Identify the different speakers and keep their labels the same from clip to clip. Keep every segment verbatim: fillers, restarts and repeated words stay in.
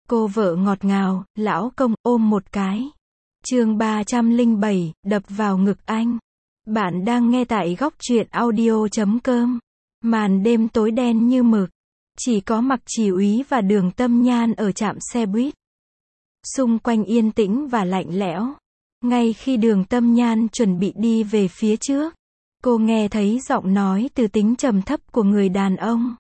Speaker 1: Cô vợ ngọt ngào, lão công, ôm một cái. Chương ba trăm lẻ bảy, đập vào ngực anh. Bạn đang nghe tại góc truyện audio chấm com. Màn đêm tối đen như mực. Chỉ có Mặc Chỉ Úy và Đường Tâm Nhan ở trạm xe buýt. Xung quanh yên tĩnh và lạnh lẽo. Ngay khi Đường Tâm Nhan chuẩn bị đi về phía trước, cô nghe thấy giọng nói từ tính trầm thấp của người đàn ông.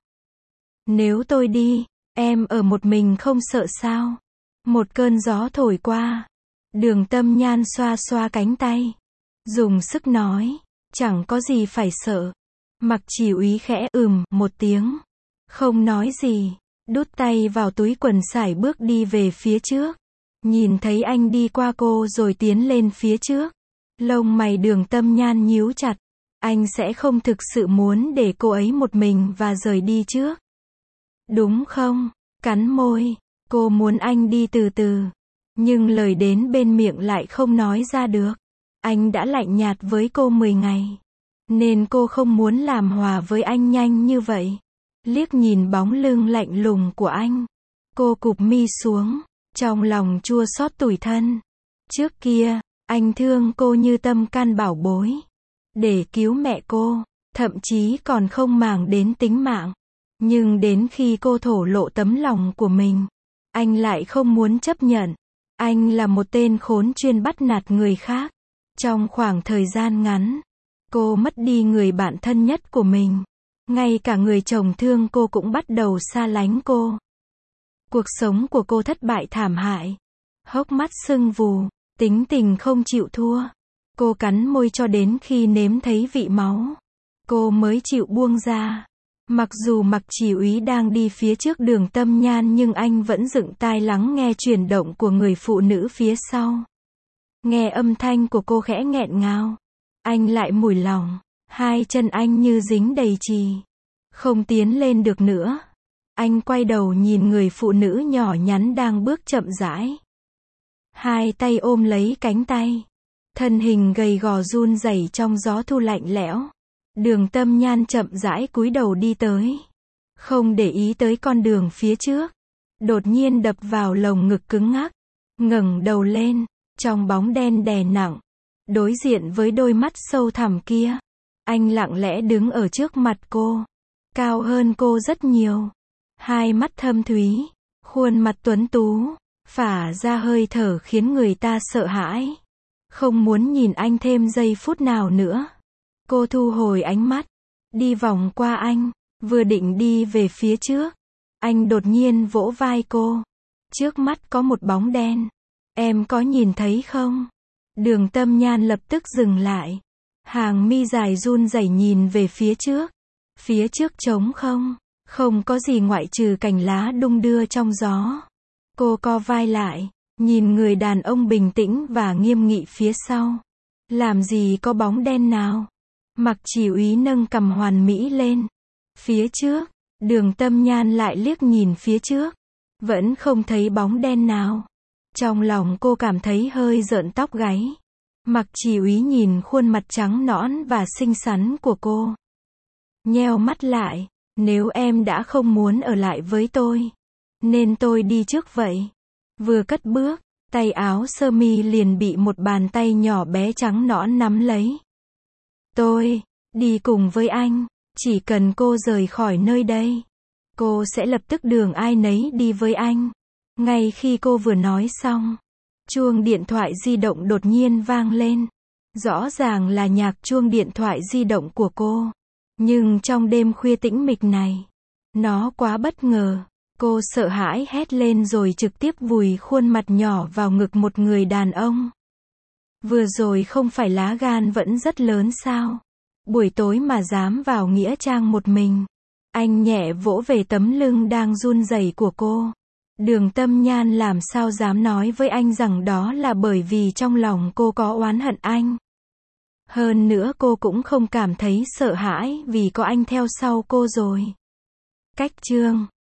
Speaker 1: Nếu tôi đi, em ở một mình không sợ sao? Một cơn gió thổi qua. Đường Tâm Nhan xoa xoa cánh tay, dùng sức nói, chẳng có gì phải sợ. Mặc Chỉ Úy khẽ ừm một tiếng, không nói gì, đút tay vào túi quần sải bước đi về phía trước. Nhìn thấy anh đi qua cô rồi tiến lên phía trước, lông mày Đường Tâm Nhan nhíu chặt. Anh sẽ không thực sự muốn để cô ấy một mình và rời đi trước, đúng không? Cắn môi, cô muốn anh đi từ từ, nhưng lời đến bên miệng lại không nói ra được. Anh đã lạnh nhạt với cô mười ngày, nên cô không muốn làm hòa với anh nhanh như vậy. Liếc nhìn bóng lưng lạnh lùng của anh, cô cụp mi xuống, trong lòng chua xót tủi thân. Trước kia, anh thương cô như tâm can bảo bối, để cứu mẹ cô, thậm chí còn không màng đến tính mạng. Nhưng đến khi cô thổ lộ tấm lòng của mình, anh lại không muốn chấp nhận. Anh là một tên khốn chuyên bắt nạt người khác. Trong khoảng thời gian ngắn, cô mất đi người bạn thân nhất của mình. Ngay cả người chồng thương cô cũng bắt đầu xa lánh cô. Cuộc sống của cô thất bại thảm hại. Hốc mắt sưng vù, tính tình không chịu thua. Cô cắn môi cho đến khi nếm thấy vị máu, cô mới chịu buông ra. Mặc dù Mặc Chỉ Úy đang đi phía trước Đường Tâm Nhan nhưng anh vẫn dựng tai lắng nghe chuyển động của người phụ nữ phía sau. Nghe âm thanh của cô khẽ nghẹn ngào, anh lại mủi lòng. Hai chân anh như dính đầy chì, không tiến lên được nữa. Anh quay đầu nhìn người phụ nữ nhỏ nhắn đang bước chậm rãi, hai tay ôm lấy cánh tay, thân hình gầy gò run rẩy trong gió thu lạnh lẽo. Đường Tâm Nhan chậm rãi cúi đầu đi tới, không để ý tới con đường phía trước. Đột nhiên đập vào lồng ngực cứng ngắc, ngẩng đầu lên, trong bóng đen đè nặng, đối diện với đôi mắt sâu thẳm kia, anh lặng lẽ đứng ở trước mặt cô, cao hơn cô rất nhiều, hai mắt thâm thúy, khuôn mặt tuấn tú, phả ra hơi thở khiến người ta sợ hãi. Không muốn nhìn anh thêm giây phút nào nữa. Cô thu hồi ánh mắt, đi vòng qua anh, vừa định đi về phía trước, anh đột nhiên vỗ vai cô. Trước mắt có một bóng đen, em có nhìn thấy không? Đường Tâm Nhan lập tức dừng lại, hàng mi dài run rẩy nhìn về phía trước. Phía trước trống không, không có gì ngoại trừ cành lá đung đưa trong gió. Cô co vai lại, nhìn người đàn ông bình tĩnh và nghiêm nghị phía sau. Làm gì có bóng đen nào? Mặc Chỉ Úy nâng cằm hoàn mỹ lên. Phía trước, Đường Tâm Nhan lại liếc nhìn phía trước, vẫn không thấy bóng đen nào. Trong lòng cô cảm thấy hơi rợn tóc gáy. Mặc Chỉ Úy nhìn khuôn mặt trắng nõn và xinh xắn của cô, nheo mắt lại. Nếu em đã không muốn ở lại với tôi, nên tôi đi trước vậy. Vừa cất bước, tay áo sơ mi liền bị một bàn tay nhỏ bé trắng nõn nắm lấy. Tôi đi cùng với anh, chỉ cần cô rời khỏi nơi đây, cô sẽ lập tức đường ai nấy đi với anh. Ngay khi cô vừa nói xong, chuông điện thoại di động đột nhiên vang lên. Rõ ràng là nhạc chuông điện thoại di động của cô, nhưng trong đêm khuya tĩnh mịch này, nó quá bất ngờ. Cô sợ hãi hét lên rồi trực tiếp vùi khuôn mặt nhỏ vào ngực một người đàn ông. Vừa rồi không phải lá gan vẫn rất lớn sao? Buổi tối mà dám vào nghĩa trang một mình. Anh nhẹ vỗ về tấm lưng đang run rẩy của cô. Đường Tâm Nhan làm sao dám nói với anh rằng đó là bởi vì trong lòng cô có oán hận anh. Hơn nữa cô cũng không cảm thấy sợ hãi vì có anh theo sau cô rồi. Cách chương